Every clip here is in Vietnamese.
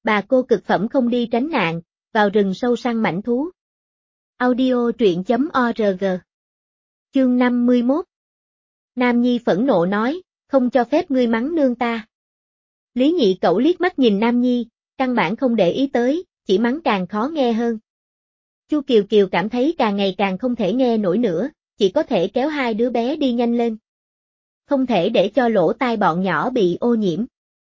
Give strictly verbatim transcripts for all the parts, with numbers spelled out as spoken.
Bà cô cực phẩm không đi tránh nạn, vào rừng sâu săn mãnh thú. Audio truyện chấm org. Chương năm mươi mốt. Nam Nhi phẫn nộ nói, không cho phép ngươi mắng nương ta. Lý Nhị Cẩu liếc mắt nhìn Nam Nhi, căn bản không để ý tới, chỉ mắng càng khó nghe hơn. Chu Kiều Kiều cảm thấy càng ngày càng không thể nghe nổi nữa, chỉ có thể kéo hai đứa bé đi nhanh lên. Không thể để cho lỗ tai bọn nhỏ bị ô nhiễm.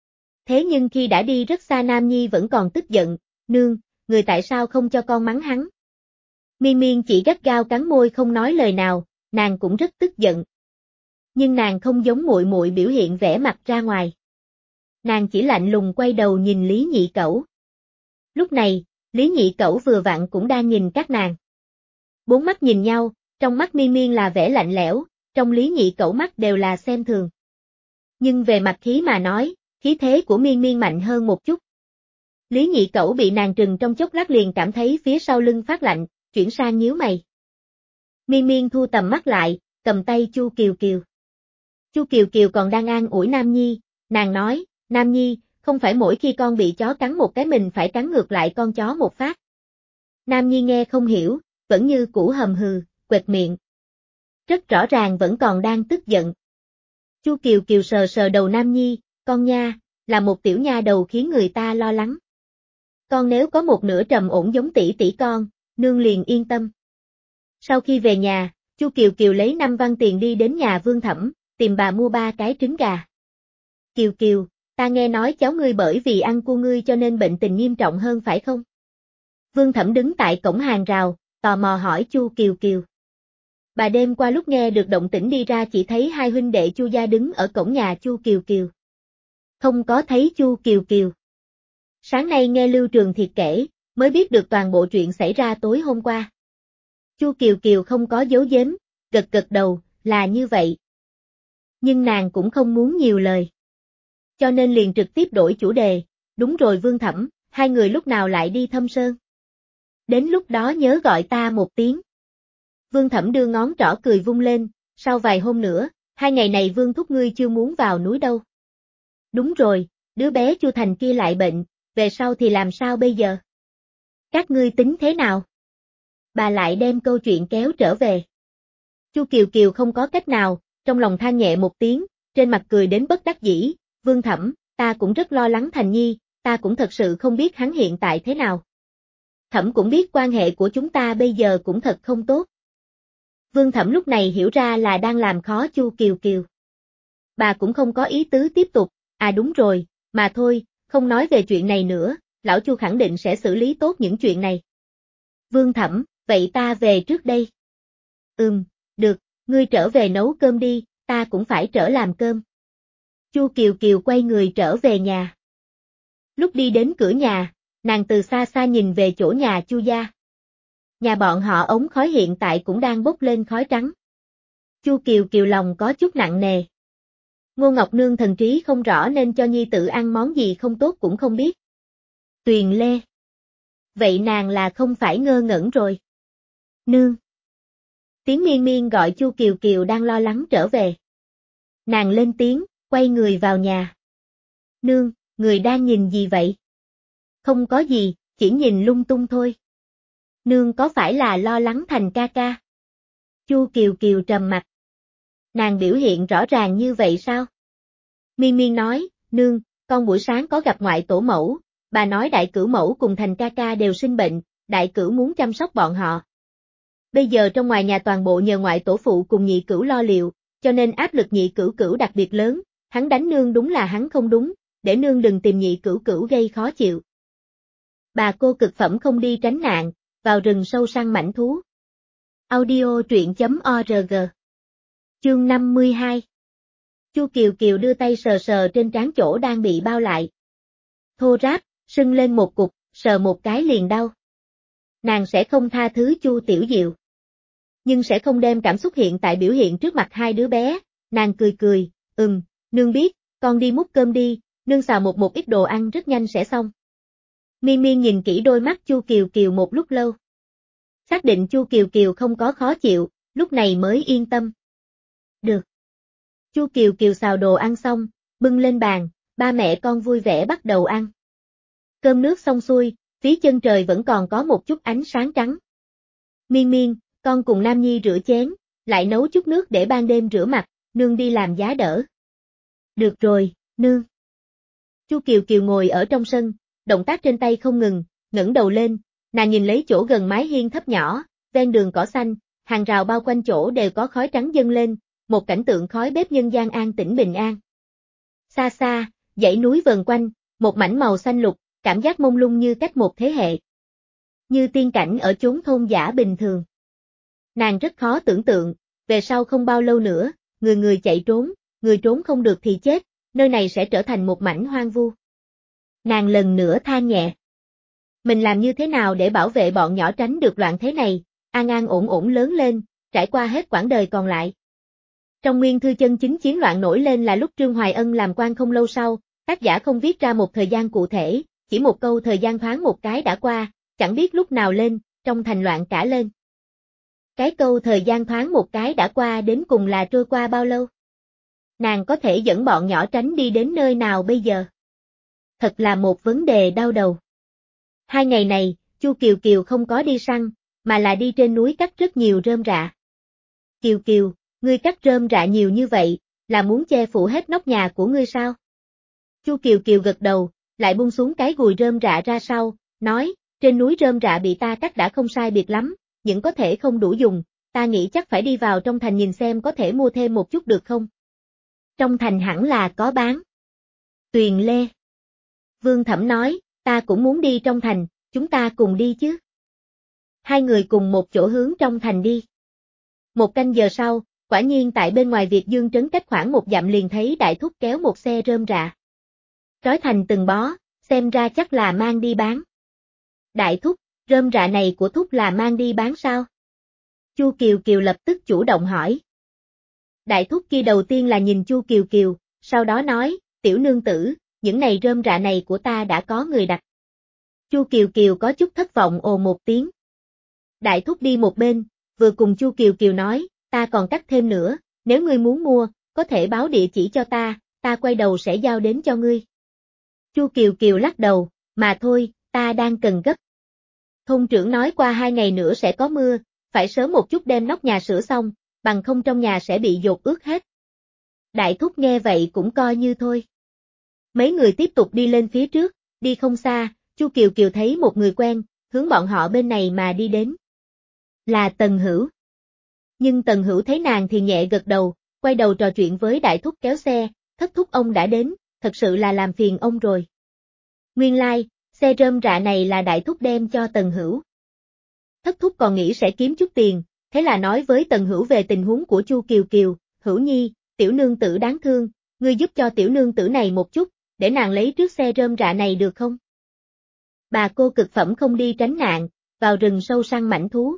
Thế nhưng khi đã đi rất xa Nam Nhi vẫn còn tức giận, nương, người tại sao không cho con mắng hắn? Miên Miên chỉ gắt gao cắn môi không nói lời nào, nàng cũng rất tức giận. Nhưng nàng không giống muội muội biểu hiện vẻ mặt ra ngoài. Nàng chỉ lạnh lùng quay đầu nhìn Lý Nhị Cẩu. Lúc này, Lý Nhị Cẩu vừa vặn cũng đang nhìn các nàng. Bốn mắt nhìn nhau, trong mắt Miên Miên là vẻ lạnh lẽo, trong Lý Nhị Cẩu mắt đều là xem thường. Nhưng về mặt khí mà nói, khí thế của Miên Miên mạnh hơn một chút. Lý Nhị Cẩu bị nàng trừng trong chốc lát liền cảm thấy phía sau lưng phát lạnh, chuyển sang nhíu mày. Miên Miên thu tầm mắt lại, cầm tay Chu Kiều Kiều. Chu Kiều Kiều còn đang an ủi Nam Nhi, nàng nói, Nam Nhi, không phải mỗi khi con bị chó cắn một cái mình phải cắn ngược lại con chó một phát. Nam Nhi nghe không hiểu, vẫn như cũ hầm hừ, quệt miệng. Rất rõ ràng vẫn còn đang tức giận. Chu Kiều Kiều sờ sờ đầu Nam Nhi, con nha, là một tiểu nha đầu khiến người ta lo lắng. Con nếu có một nửa trầm ổn giống tỷ tỷ con, nương liền yên tâm. Sau khi về nhà, Chu Kiều Kiều lấy năm văn tiền đi đến nhà Vương Thẩm, tìm bà mua ba cái trứng gà. Kiều Kiều, ta nghe nói cháu ngươi bởi vì ăn cua ngươi cho nên bệnh tình nghiêm trọng hơn phải không? Vương Thẩm đứng tại cổng hàng rào, tò mò hỏi Chu Kiều Kiều. Bà đêm qua lúc nghe được động tĩnh đi ra chỉ thấy hai huynh đệ Chu gia đứng ở cổng nhà Chu Kiều Kiều. Không có thấy Chu Kiều Kiều. Sáng nay nghe Lưu Trường Thiệt kể, mới biết được toàn bộ chuyện xảy ra tối hôm qua. Chu Kiều Kiều không có giấu giếm, gật gật đầu, là như vậy. Nhưng nàng cũng không muốn nhiều lời. Cho nên liền trực tiếp đổi chủ đề, đúng rồi Vương Thẩm, hai người lúc nào lại đi Thâm Sơn. Đến lúc đó nhớ gọi ta một tiếng. Vương Thẩm đưa ngón trỏ cười vung lên, sau vài hôm nữa, hai ngày này Vương thúc ngươi chưa muốn vào núi đâu. Đúng rồi, đứa bé Chu Thành kia lại bệnh, về sau thì làm sao bây giờ? Các ngươi tính thế nào? Bà lại đem câu chuyện kéo trở về. Chu Kiều Kiều không có cách nào, trong lòng than nhẹ một tiếng, trên mặt cười đến bất đắc dĩ, Vương Thẩm, ta cũng rất lo lắng Thành Nhi, ta cũng thật sự không biết hắn hiện tại thế nào. Thẩm cũng biết quan hệ của chúng ta bây giờ cũng thật không tốt. Vương Thẩm lúc này hiểu ra là đang làm khó Chu Kiều Kiều. Bà cũng không có ý tứ tiếp tục, à đúng rồi, mà thôi, không nói về chuyện này nữa, lão Chu khẳng định sẽ xử lý tốt những chuyện này. Vương Thẩm, vậy ta về trước đây. Ừm, được, ngươi trở về nấu cơm đi, ta cũng phải trở làm cơm. Chu Kiều Kiều quay người trở về nhà. Lúc đi đến cửa nhà, nàng từ xa xa nhìn về chỗ nhà Chu gia. Nhà bọn họ ống khói hiện tại cũng đang bốc lên khói trắng. Chu Kiều Kiều lòng có chút nặng nề. Ngô Ngọc Nương thần trí không rõ nên cho nhi tử ăn món gì không tốt cũng không biết. Tuyền Lê. Vậy nàng là không phải ngơ ngẩn rồi. Nương. Tiếng Miên Miên gọi Chu Kiều Kiều đang lo lắng trở về. Nàng lên tiếng, quay người vào nhà. Nương, người đang nhìn gì vậy? Không có gì, chỉ nhìn lung tung thôi. Nương có phải là lo lắng Thành ca ca? Chu Kiều Kiều trầm mặt. Nàng biểu hiện rõ ràng như vậy sao? Miên Miên nói, nương, con buổi sáng có gặp ngoại tổ mẫu, bà nói đại cửu mẫu cùng Thành ca ca đều sinh bệnh, đại cửu muốn chăm sóc bọn họ. Bây giờ trong ngoài nhà toàn bộ nhờ ngoại tổ phụ cùng nhị cửu lo liệu, cho nên áp lực nhị cửu cửu đặc biệt lớn, hắn đánh nương đúng là hắn không đúng, để nương đừng tìm nhị cửu cửu gây khó chịu. Bà cô cực phẩm không đi tránh nạn, vào rừng sâu săn mãnh thú. Audio truyện chấm org. Chương năm mươi hai. Chu Kiều Kiều đưa tay sờ sờ trên trán chỗ đang bị bao lại. Thô ráp, sưng lên một cục, sờ một cái liền đau. Nàng sẽ không tha thứ Chu Tiểu Diệu. Nhưng sẽ không đem cảm xúc hiện tại biểu hiện trước mặt hai đứa bé, nàng cười cười, ừm, nương biết, con đi múc cơm đi, nương xào một một ít đồ ăn rất nhanh sẽ xong. Miên Miên nhìn kỹ đôi mắt Chu Kiều Kiều một lúc lâu. Xác định Chu Kiều Kiều không có khó chịu, lúc này mới yên tâm. Được. Chu Kiều Kiều xào đồ ăn xong, bưng lên bàn, ba mẹ con vui vẻ bắt đầu ăn. Cơm nước xong xuôi, phía chân trời vẫn còn có một chút ánh sáng trắng. Miên Miên, con cùng Nam Nhi rửa chén, lại nấu chút nước để ban đêm rửa mặt, nương đi làm giá đỡ. Được rồi, nương. Chu Kiều Kiều ngồi ở trong sân, động tác trên tay không ngừng, ngẩng đầu lên, nàng nhìn lấy chỗ gần mái hiên thấp nhỏ, ven đường cỏ xanh, hàng rào bao quanh chỗ đều có khói trắng dâng lên, một cảnh tượng khói bếp nhân gian an tĩnh bình an. Xa xa, dãy núi vần quanh, một mảnh màu xanh lục, cảm giác mông lung như cách một thế hệ. Như tiên cảnh ở chốn thôn dã bình thường. Nàng rất khó tưởng tượng, về sau không bao lâu nữa, người người chạy trốn, người trốn không được thì chết, nơi này sẽ trở thành một mảnh hoang vu. Nàng lần nữa than nhẹ. Mình làm như thế nào để bảo vệ bọn nhỏ tránh được loạn thế này, an an ổn ổn lớn lên, trải qua hết quãng đời còn lại. Trong Nguyên Thư chân chính chiến loạn nổi lên là lúc Trương Hoài Ân làm quan không lâu sau, tác giả không viết ra một thời gian cụ thể, chỉ một câu thời gian thoáng một cái đã qua, chẳng biết lúc nào lên, trong thành loạn cả lên. Cái câu thời gian thoáng một cái đã qua đến cùng là trôi qua bao lâu? Nàng có thể dẫn bọn nhỏ tránh đi đến nơi nào bây giờ? Thật là một vấn đề đau đầu. Hai ngày này, Chu Kiều Kiều không có đi săn, mà là đi trên núi cắt rất nhiều rơm rạ. Kiều Kiều, ngươi cắt rơm rạ nhiều như vậy, là muốn che phủ hết nóc nhà của ngươi sao? Chu Kiều Kiều gật đầu, lại buông xuống cái gùi rơm rạ ra sau, nói, trên núi rơm rạ bị ta cắt đã không sai biệt lắm, nhưng có thể không đủ dùng, ta nghĩ chắc phải đi vào trong thành nhìn xem có thể mua thêm một chút được không? Trong thành hẳn là có bán. Tuyền Lê. Vương Thẩm nói, ta cũng muốn đi trong thành, chúng ta cùng đi chứ. Hai người cùng một chỗ hướng trong thành đi. Một canh giờ sau, quả nhiên tại bên ngoài Việt Dương trấn cách khoảng một dặm liền thấy đại thúc kéo một xe rơm rạ. Trói thành từng bó, xem ra chắc là mang đi bán. Đại thúc, rơm rạ này của thúc là mang đi bán sao? Chu Kiều Kiều lập tức chủ động hỏi. Đại thúc kia đầu tiên là nhìn Chu Kiều Kiều, sau đó nói, tiểu nương tử, những này rơm rạ này của ta đã có người đặt. Chu Kiều Kiều có chút thất vọng ồ một tiếng. Đại thúc đi một bên, vừa cùng Chu Kiều Kiều nói, ta còn cắt thêm nữa, nếu ngươi muốn mua, có thể báo địa chỉ cho ta, ta quay đầu sẽ giao đến cho ngươi. Chu Kiều Kiều lắc đầu, mà thôi, ta đang cần gấp. Thôn trưởng nói qua hai ngày nữa sẽ có mưa, phải sớm một chút đem nóc nhà sửa xong, bằng không trong nhà sẽ bị dột ướt hết. Đại thúc nghe vậy cũng coi như thôi. Mấy người tiếp tục đi lên phía trước, đi không xa, Chu Kiều Kiều thấy một người quen, hướng bọn họ bên này mà đi đến. Là Tần Hữu. Nhưng Tần Hữu thấy nàng thì nhẹ gật đầu, quay đầu trò chuyện với đại thúc kéo xe, thất thúc ông đã đến, thật sự là làm phiền ông rồi. Nguyên lai, like, xe rơm rạ này là đại thúc đem cho Tần Hữu. Thất thúc còn nghĩ sẽ kiếm chút tiền, thế là nói với Tần Hữu về tình huống của Chu Kiều Kiều, Hữu Nhi, tiểu nương tử đáng thương, ngươi giúp cho tiểu nương tử này một chút, để nàng lấy trước xe rơm rạ này được không? Bà cô cực phẩm không đi tránh nạn, vào rừng sâu săn mãnh thú.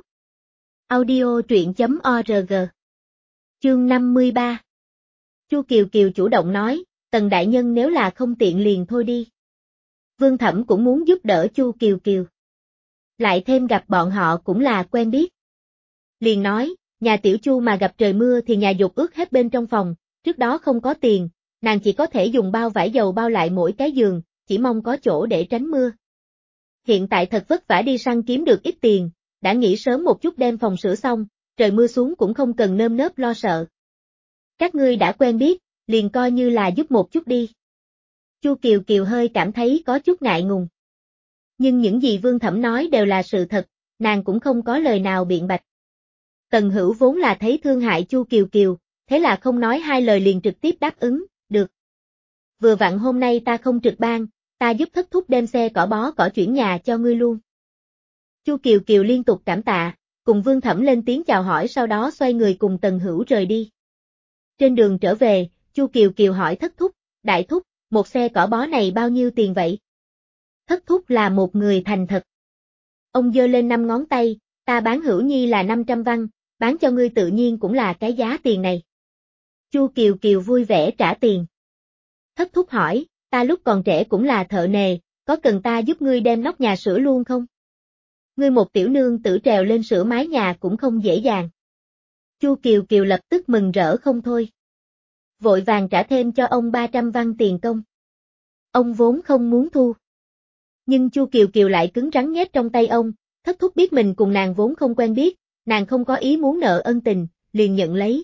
Audio truyện chấm org. Chương năm mươi ba. Chu Kiều Kiều chủ động nói, Tần đại nhân nếu là không tiện liền thôi đi. Vương Thẩm cũng muốn giúp đỡ Chu Kiều Kiều. Lại thêm gặp bọn họ cũng là quen biết. Liền nói, nhà tiểu Chu mà gặp trời mưa thì nhà dột ướt hết bên trong phòng, trước đó không có tiền, nàng chỉ có thể dùng bao vải dầu bao lại mỗi cái giường, chỉ mong có chỗ để tránh mưa. Hiện tại thật vất vả đi săn kiếm được ít tiền, đã nghĩ sớm một chút đem phòng sửa xong, trời mưa xuống cũng không cần nơm nớp lo sợ. Các ngươi đã quen biết, liền coi như là giúp một chút đi. Chu Kiều Kiều hơi cảm thấy có chút ngại ngùng. Nhưng những gì Vương Thẩm nói đều là sự thật, nàng cũng không có lời nào biện bạch. Tần Hữu vốn là thấy thương hại Chu Kiều Kiều, thế là không nói hai lời liền trực tiếp đáp ứng, được. Vừa vặn hôm nay ta không trực ban, ta giúp thất thúc đem xe cỏ bó cỏ chuyển nhà cho ngươi luôn. Chu Kiều Kiều liên tục cảm tạ, cùng Vương Thẩm lên tiếng chào hỏi sau đó xoay người cùng Tần Hữu rời đi. Trên đường trở về, Chu Kiều Kiều hỏi thất thúc, đại thúc, một xe cỏ bó này bao nhiêu tiền vậy? Thất thúc là một người thành thật. Ông giơ lên năm ngón tay, ta bán Hữu Nhi là năm trăm văn, bán cho ngươi tự nhiên cũng là cái giá tiền này. Chu Kiều Kiều vui vẻ trả tiền. Thất thúc hỏi, ta lúc còn trẻ cũng là thợ nề, có cần ta giúp ngươi đem nóc nhà sửa luôn không? Ngươi một tiểu nương tử trèo lên sửa mái nhà cũng không dễ dàng. Chu Kiều Kiều lập tức mừng rỡ không thôi. Vội vàng trả thêm cho ông ba trăm văn tiền công. Ông vốn không muốn thu. Nhưng Chu Kiều Kiều lại cứng rắn nhét trong tay ông, Thất Thúc biết mình cùng nàng vốn không quen biết, nàng không có ý muốn nợ ân tình, liền nhận lấy.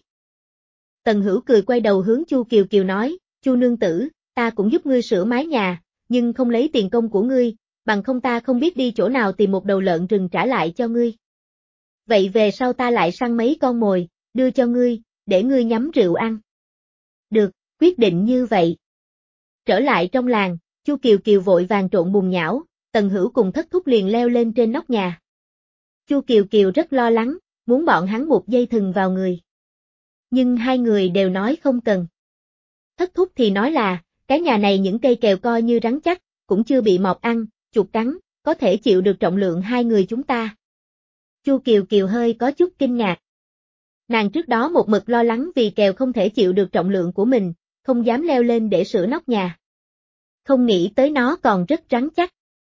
Tần Hữu cười quay đầu hướng Chu Kiều Kiều nói, Chu nương tử, ta cũng giúp ngươi sửa mái nhà, nhưng không lấy tiền công của ngươi, bằng không ta không biết đi chỗ nào tìm một đầu lợn rừng trả lại cho ngươi. Vậy về sau ta lại săn mấy con mồi, đưa cho ngươi, để ngươi nhắm rượu ăn. Được, quyết định như vậy. Trở lại trong làng, Chu Kiều Kiều vội vàng trộn bùn nhão, Tần Hữu cùng Thất Thúc liền leo lên trên nóc nhà. Chu Kiều Kiều rất lo lắng, muốn bọn hắn buộc dây thừng vào người. Nhưng hai người đều nói không cần. Thất Thúc thì nói là, cái nhà này những cây kèo coi như rắn chắc, cũng chưa bị mọt ăn, chuột cắn, có thể chịu được trọng lượng hai người chúng ta. Chu Kiều Kiều hơi có chút kinh ngạc. Nàng trước đó một mực lo lắng vì kèo không thể chịu được trọng lượng của mình, không dám leo lên để sửa nóc nhà. Không nghĩ tới nó còn rất rắn chắc.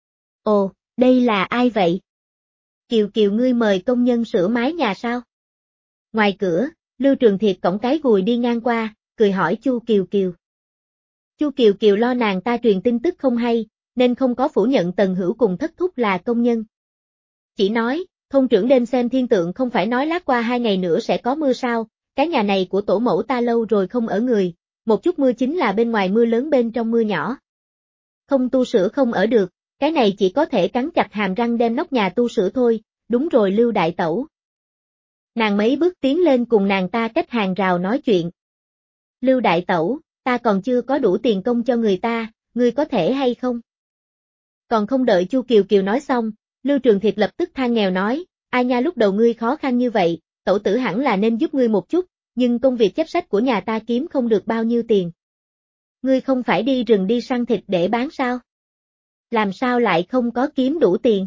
Ồ, đây là ai vậy? Kiều Kiều ngươi mời công nhân sửa mái nhà sao? Ngoài cửa, Lưu Trường Thiệt cõng cái gùi đi ngang qua, cười hỏi Chu Kiều Kiều. Chu Kiều Kiều lo nàng ta truyền tin tức không hay, nên không có phủ nhận Tần Hữu cùng Thất Thúc là công nhân. Chỉ nói, thôn trưởng đêm xem thiên tượng không phải nói lát qua hai ngày nữa sẽ có mưa sao, cái nhà này của tổ mẫu ta lâu rồi không ở người, một chút mưa chính là bên ngoài mưa lớn bên trong mưa nhỏ. Không tu sửa không ở được, cái này chỉ có thể cắn chặt hàm răng đem nóc nhà tu sửa thôi, đúng rồi Lưu đại tẩu. Nàng mấy bước tiến lên cùng nàng ta cách hàng rào nói chuyện. Lưu đại tẩu, ta còn chưa có đủ tiền công cho người ta, ngươi có thể hay không? Còn không đợi Chu Kiều Kiều nói xong, Lưu Trường Thiệt lập tức than nghèo nói, ai nha lúc đầu ngươi khó khăn như vậy, tẩu tử hẳn là nên giúp ngươi một chút, nhưng công việc chép sách của nhà ta kiếm không được bao nhiêu tiền. Ngươi không phải đi rừng đi săn thịt để bán sao? Làm sao lại không có kiếm đủ tiền?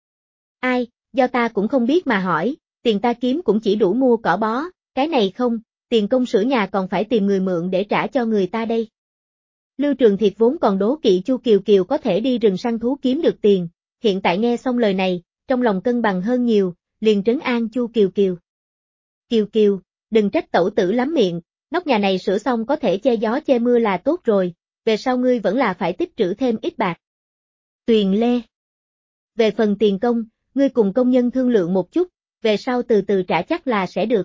Ai, do ta cũng không biết mà hỏi, tiền ta kiếm cũng chỉ đủ mua cỏ bó, cái này không, tiền công sửa nhà còn phải tìm người mượn để trả cho người ta đây. Lưu Trường Thiệt vốn còn đố kỵ Chu Kiều Kiều có thể đi rừng săn thú kiếm được tiền, hiện tại nghe xong lời này, trong lòng cân bằng hơn nhiều, liền trấn an Chu Kiều Kiều. Kiều Kiều, đừng trách tẩu tử lắm miệng, nóc nhà này sửa xong có thể che gió che mưa là tốt rồi, về sau ngươi vẫn là phải tích trữ thêm ít bạc. Tuyền Lê. Về phần tiền công, ngươi cùng công nhân thương lượng một chút, về sau từ từ trả chắc là sẽ được.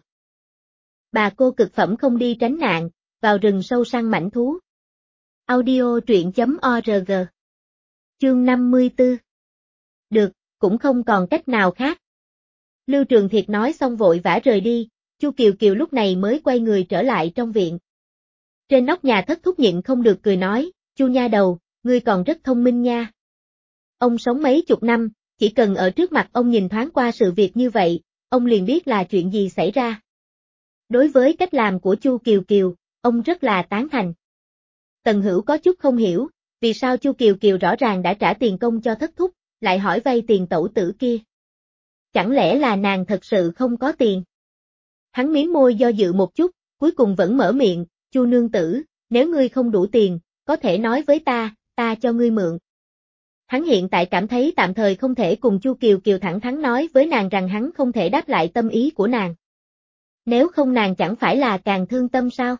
Bà cô cực phẩm không đi tránh nạn, vào rừng sâu săn mãnh thú. Audio truyện chấm org. Chương năm mươi tư. Được, cũng không còn cách nào khác. Lưu Trường Thiệt nói xong vội vã rời đi, Chu Kiều Kiều lúc này mới quay người trở lại trong viện. Trên nóc nhà Thất Thúc nhịn không được cười nói, Chu nha đầu, ngươi còn rất thông minh nha. Ông sống mấy chục năm, chỉ cần ở trước mặt ông nhìn thoáng qua sự việc như vậy, ông liền biết là chuyện gì xảy ra. Đối với cách làm của Chu Kiều Kiều, ông rất là tán thành. Tần Hữu có chút không hiểu, vì sao Chu Kiều Kiều rõ ràng đã trả tiền công cho Thất Thúc, lại hỏi vay tiền tẩu tử kia. Chẳng lẽ là nàng thật sự không có tiền? Hắn mím môi do dự một chút, cuối cùng vẫn mở miệng, Chu nương tử, nếu ngươi không đủ tiền, có thể nói với ta, ta cho ngươi mượn. Hắn hiện tại cảm thấy tạm thời không thể cùng Chu Kiều Kiều thẳng thắn nói với nàng rằng hắn không thể đáp lại tâm ý của nàng. Nếu không nàng chẳng phải là càng thương tâm sao?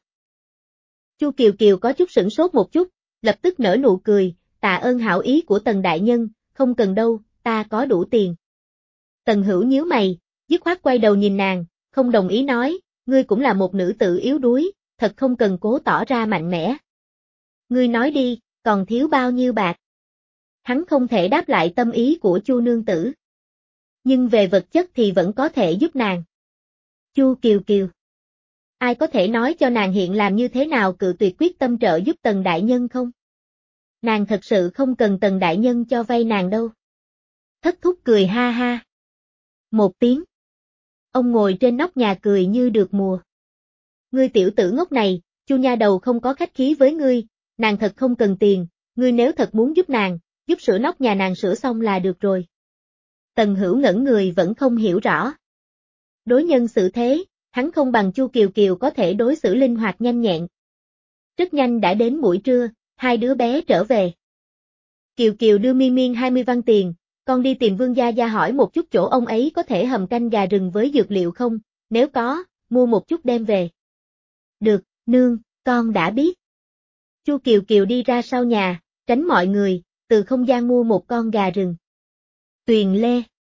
Chu Kiều Kiều có chút sửng sốt một chút, lập tức nở nụ cười, tạ ơn hảo ý của Tần đại nhân, không cần đâu, ta có đủ tiền. Tần Hữu nhíu mày, dứt khoát quay đầu nhìn nàng, không đồng ý nói, ngươi cũng là một nữ tử yếu đuối, thật không cần cố tỏ ra mạnh mẽ. Ngươi nói đi, còn thiếu bao nhiêu bạc? Hắn không thể đáp lại tâm ý của Chu nương tử. Nhưng về vật chất thì vẫn có thể giúp nàng. Chu Kiều Kiều. Ai có thể nói cho nàng hiện làm như thế nào cự tuyệt quyết tâm trợ giúp Tần đại nhân không? Nàng thật sự không cần Tần đại nhân cho vay nàng đâu. Thất Thúc cười ha ha. Một tiếng. Ông ngồi trên nóc nhà cười như được mùa. Ngươi tiểu tử ngốc này, Chu nha đầu không có khách khí với ngươi, nàng thật không cần tiền, ngươi nếu thật muốn giúp nàng, giúp sửa nóc nhà nàng sửa xong là được rồi. Tần Hữu ngẩn người vẫn không hiểu rõ. Đối nhân xử thế, hắn không bằng Chu Kiều Kiều có thể đối xử linh hoạt nhanh nhẹn. Rất nhanh đã đến buổi trưa, hai đứa bé trở về. Kiều Kiều đưa Miên Miên hai mươi văn tiền, con đi tìm Vương Gia Gia hỏi một chút chỗ ông ấy có thể hầm canh gà rừng với dược liệu không, nếu có, mua một chút đem về. Được, nương, con đã biết. Chu Kiều Kiều đi ra sau nhà, tránh mọi người, từ không gian mua một con gà rừng. Tuyền Lê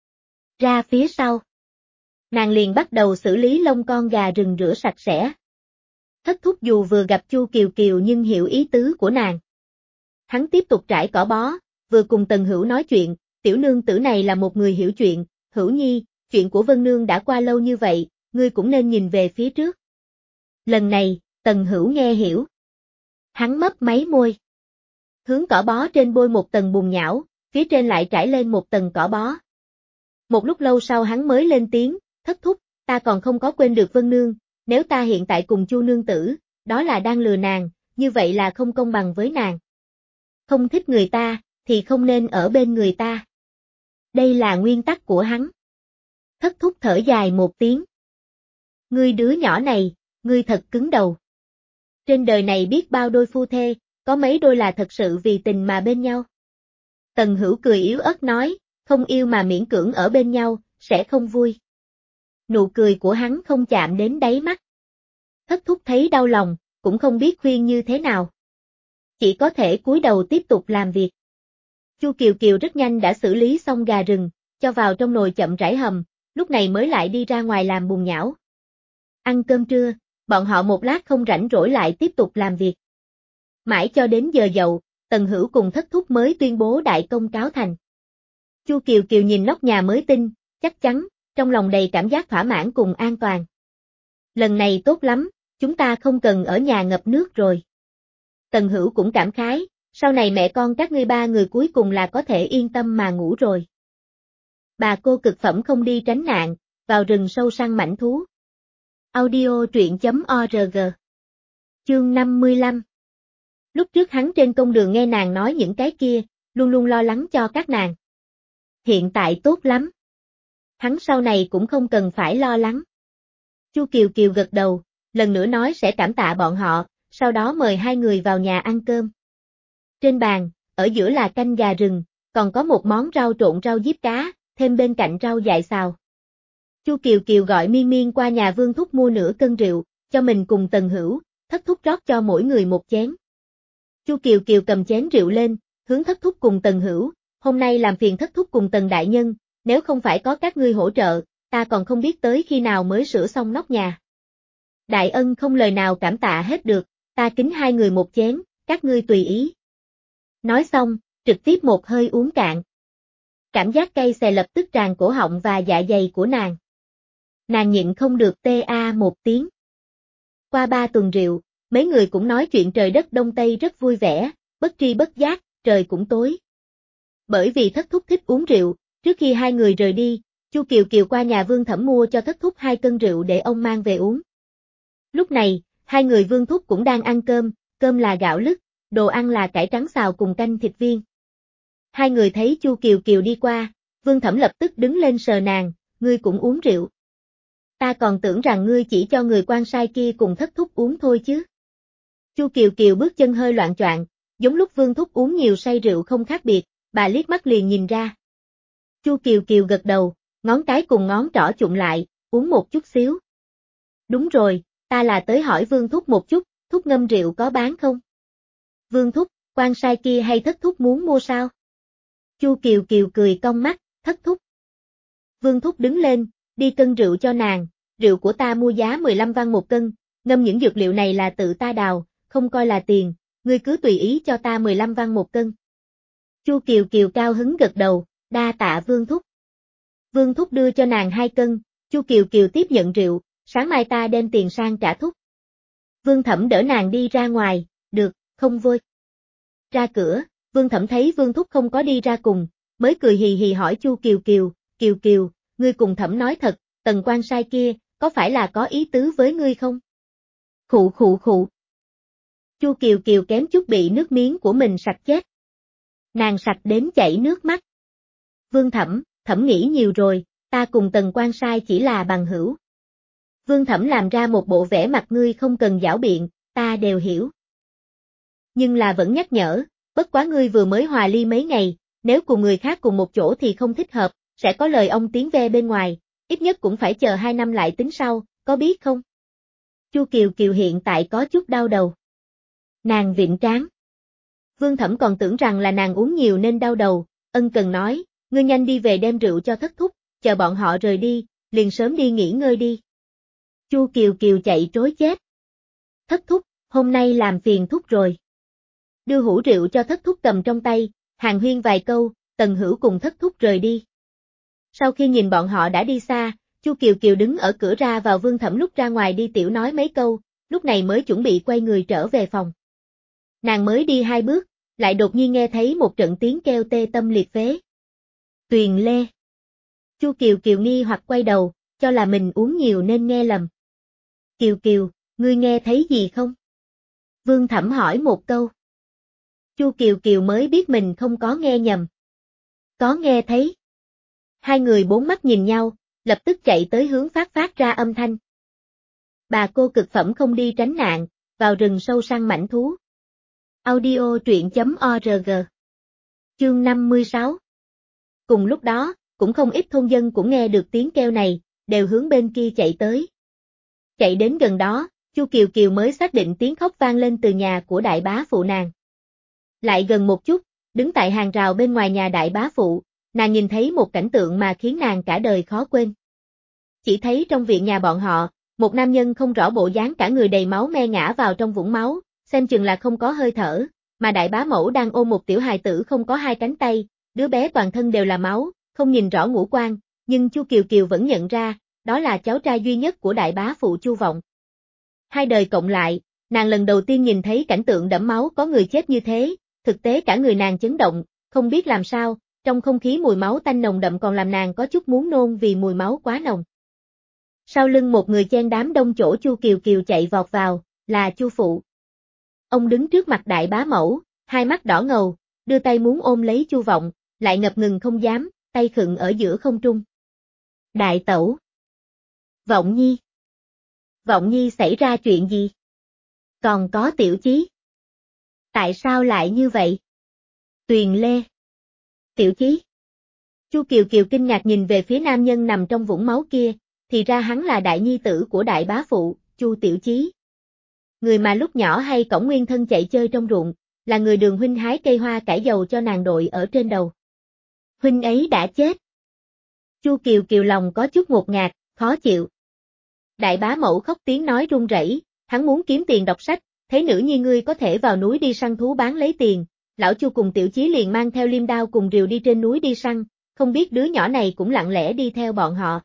ra phía sau. Nàng liền bắt đầu xử lý lông con gà rừng rửa sạch sẽ. Thất thúc dù vừa gặp Chu Kiều Kiều nhưng hiểu ý tứ của nàng. Hắn tiếp tục trải cỏ bó, vừa cùng Tần Hữu nói chuyện, tiểu nương tử này là một người hiểu chuyện, Hữu Nhi, chuyện của Vân Nương đã qua lâu như vậy, ngươi cũng nên nhìn về phía trước. Lần này, Tần Hữu nghe hiểu. Hắn mấp máy môi. Hướng cỏ bó trên bôi một tầng bùn nhão, phía trên lại trải lên một tầng cỏ bó. Một lúc lâu sau hắn mới lên tiếng, thất thúc, ta còn không có quên được Vân Nương, nếu ta hiện tại cùng Chu nương tử, đó là đang lừa nàng, như vậy là không công bằng với nàng. Không thích người ta, thì không nên ở bên người ta. Đây là nguyên tắc của hắn. Thất thúc thở dài một tiếng. Ngươi đứa nhỏ này, ngươi thật cứng đầu. Trên đời này biết bao đôi phu thê, có mấy đôi là thật sự vì tình mà bên nhau. Tần Hữu cười yếu ớt nói, không yêu mà miễn cưỡng ở bên nhau, sẽ không vui. Nụ cười của hắn không chạm đến đáy mắt. Thất thúc thấy đau lòng, cũng không biết khuyên như thế nào. Chỉ có thể cúi đầu tiếp tục làm việc. Chu Kiều Kiều rất nhanh đã xử lý xong gà rừng, cho vào trong nồi chậm rãi hầm, lúc này mới lại đi ra ngoài làm bùn nhão. Ăn cơm trưa, bọn họ một lát không rảnh rỗi lại tiếp tục làm việc. Mãi cho đến giờ dậu, Tần Hữu cùng thất thúc mới tuyên bố đại công cáo thành. Chu Kiều Kiều nhìn nóc nhà mới tinh, chắc chắn, trong lòng đầy cảm giác thỏa mãn cùng an toàn. Lần này tốt lắm, chúng ta không cần ở nhà ngập nước rồi. Tần Hữu cũng cảm khái, sau này mẹ con các ngươi ba người cuối cùng là có thể yên tâm mà ngủ rồi. Bà cô cực phẩm không đi tránh nạn, vào rừng sâu săn mãnh thú. Audio truyện chấm org. Chương năm mươi lăm. Lúc trước hắn trên công đường nghe nàng nói những cái kia, luôn luôn lo lắng cho các nàng. Hiện tại tốt lắm. Hắn sau này cũng không cần phải lo lắng. Chu Kiều Kiều gật đầu, lần nữa nói sẽ cảm tạ bọn họ, sau đó mời hai người vào nhà ăn cơm. Trên bàn, ở giữa là canh gà rừng, còn có một món rau trộn rau diếp cá, thêm bên cạnh rau dại xào. Chu Kiều Kiều gọi Miên Miên qua nhà Vương Thúc mua nửa cân rượu, cho mình cùng Tần Hữu, thất thúc rót cho mỗi người một chén. Chu Kiều Kiều cầm chén rượu lên, hướng thất thúc cùng Tần Hữu, hôm nay làm phiền thất thúc cùng Tần đại nhân, nếu không phải có các ngươi hỗ trợ, ta còn không biết tới khi nào mới sửa xong nóc nhà. Đại ân không lời nào cảm tạ hết được, ta kính hai người một chén, các ngươi tùy ý. Nói xong, trực tiếp một hơi uống cạn. Cảm giác cay xè lập tức tràn cổ họng và dạ dày của nàng. Nàng nhịn không được tê a một tiếng. Qua ba tuần rượu, mấy người cũng nói chuyện trời đất Đông Tây rất vui vẻ, bất tri bất giác, trời cũng tối. Bởi vì thất thúc thích uống rượu, trước khi hai người rời đi, Chu Kiều Kiều qua nhà Vương Thẩm mua cho thất thúc hai cân rượu để ông mang về uống. Lúc này, hai người Vương Thúc cũng đang ăn cơm, cơm là gạo lứt, đồ ăn là cải trắng xào cùng canh thịt viên. Hai người thấy Chu Kiều Kiều đi qua, Vương Thẩm lập tức đứng lên sờ nàng, ngươi cũng uống rượu. Ta còn tưởng rằng ngươi chỉ cho người quan sai kia cùng thất thúc uống thôi chứ. Chu Kiều Kiều bước chân hơi loạn choạng, giống lúc Vương Thúc uống nhiều say rượu không khác biệt, bà liếc mắt liền nhìn ra. Chu Kiều Kiều gật đầu, ngón cái cùng ngón trỏ chụm lại, uống một chút xíu. Đúng rồi, ta là tới hỏi Vương Thúc một chút, thuốc ngâm rượu có bán không? Vương Thúc, quan sai kia hay thất thúc muốn mua sao? Chu Kiều Kiều cười cong mắt, thất thúc. Vương Thúc đứng lên, đi cân rượu cho nàng, rượu của ta mua giá mười lăm văn một cân, ngâm những dược liệu này là tự ta đào, không coi là tiền, ngươi cứ tùy ý cho ta mười lăm văn một cân. Chu Kiều Kiều cao hứng gật đầu, đa tạ Vương Thúc. Vương Thúc đưa cho nàng hai cân, Chu Kiều Kiều tiếp nhận rượu, sáng mai ta đem tiền sang trả thúc. Vương Thẩm đỡ nàng đi ra ngoài, được, không vội. Ra cửa, Vương Thẩm thấy Vương Thúc không có đi ra cùng, mới cười hì hì hỏi Chu Kiều Kiều, Kiều Kiều, ngươi cùng Thẩm nói thật, Tần quan sai kia, có phải là có ý tứ với ngươi không? Khụ khụ khụ. Chu Kiều Kiều kém chút bị nước miếng của mình sặc chết. Nàng sặc đến chảy nước mắt. Vương Thẩm, Thẩm nghĩ nhiều rồi, ta cùng Tần quan sai chỉ là bằng hữu. Vương Thẩm làm ra một bộ vẻ mặt ngươi không cần giảo biện, ta đều hiểu. Nhưng là vẫn nhắc nhở, bất quá ngươi vừa mới hòa ly mấy ngày, nếu cùng người khác cùng một chỗ thì không thích hợp, sẽ có lời ông tiếng ve bên ngoài, ít nhất cũng phải chờ hai năm lại tính sau, có biết không? Chu Kiều Kiều hiện tại có chút đau đầu. Nàng vịn trán. Vương Thẩm còn tưởng rằng là nàng uống nhiều nên đau đầu, ân cần nói, ngươi nhanh đi về đem rượu cho thất thúc, chờ bọn họ rời đi, liền sớm đi nghỉ ngơi đi. Chu Kiều Kiều chạy trối chết. Thất thúc, hôm nay làm phiền thúc rồi. Đưa hũ rượu cho thất thúc cầm trong tay, hàn huyên vài câu, Tần Hữu cùng thất thúc rời đi. Sau khi nhìn bọn họ đã đi xa, Chu Kiều Kiều đứng ở cửa ra vào, Vương Thẩm lúc ra ngoài đi tiểu nói mấy câu, lúc này mới chuẩn bị quay người trở về phòng. Nàng mới đi hai bước, lại đột nhiên nghe thấy một trận tiếng kêu tê tâm liệt phế. Tuyền Lê. Chu Kiều Kiều nghi hoặc quay đầu, cho là mình uống nhiều nên nghe lầm. Kiều Kiều, ngươi nghe thấy gì không? Vương Thẩm hỏi một câu. Chu Kiều Kiều mới biết mình không có nghe nhầm. Có nghe thấy. Hai người bốn mắt nhìn nhau, lập tức chạy tới hướng phát phát ra âm thanh. Bà cô cực phẩm không đi tránh nạn, vào rừng sâu săn mãnh thú. Audio truyện chấm org. Chương năm mươi sáu. Cùng lúc đó, cũng không ít thôn dân cũng nghe được tiếng kêu này, đều hướng bên kia chạy tới. Chạy đến gần đó, Chu Kiều Kiều mới xác định tiếng khóc vang lên từ nhà của đại bá phụ nàng. Lại gần một chút, đứng tại hàng rào bên ngoài nhà đại bá phụ, nàng nhìn thấy một cảnh tượng mà khiến nàng cả đời khó quên. Chỉ thấy trong viện nhà bọn họ, một nam nhân không rõ bộ dáng cả người đầy máu me ngã vào trong vũng máu, xem chừng là không có hơi thở, mà đại bá mẫu đang ôm một tiểu hài tử không có hai cánh tay, đứa bé toàn thân đều là máu, không nhìn rõ ngũ quan, nhưng Chu Kiều Kiều vẫn nhận ra, đó là cháu trai duy nhất của đại bá phụ Chu Vọng. Hai đời cộng lại, nàng lần đầu tiên nhìn thấy cảnh tượng đẫm máu có người chết như thế, thực tế cả người nàng chấn động, không biết làm sao, trong không khí mùi máu tanh nồng đậm còn làm nàng có chút muốn nôn vì mùi máu quá nồng. Sau lưng một người chen đám đông chỗ Chu Kiều Kiều chạy vọt vào, là Chu phụ. Ông đứng trước mặt đại bá mẫu, hai mắt đỏ ngầu, đưa tay muốn ôm lấy Chu Vọng, lại ngập ngừng không dám, tay khựng ở giữa không trung. Đại tẩu. Vọng Nhi. Vọng Nhi xảy ra chuyện gì? Còn có Tiểu Chí. Tại sao lại như vậy? Tuyền Lê. Tiểu Chí. Chu Kiều Kiều kinh ngạc nhìn về phía nam nhân nằm trong vũng máu kia, thì ra hắn là đại nhi tử của đại bá phụ, Chu Tiểu Chí. Người mà lúc nhỏ hay cõng nguyên thân chạy chơi trong ruộng, là người Đường huynh hái cây hoa cải dầu cho nàng đội ở trên đầu. Huynh ấy đã chết. Chu Kiều Kiều lòng có chút ngột ngạt, khó chịu. Đại bá mẫu khóc tiếng nói run rẩy, hắn muốn kiếm tiền đọc sách, thấy nữ nhi ngươi có thể vào núi đi săn thú bán lấy tiền, lão Chu cùng Tiểu Chí liền mang theo liêm đao cùng rìu đi trên núi đi săn, không biết đứa nhỏ này cũng lặng lẽ đi theo bọn họ.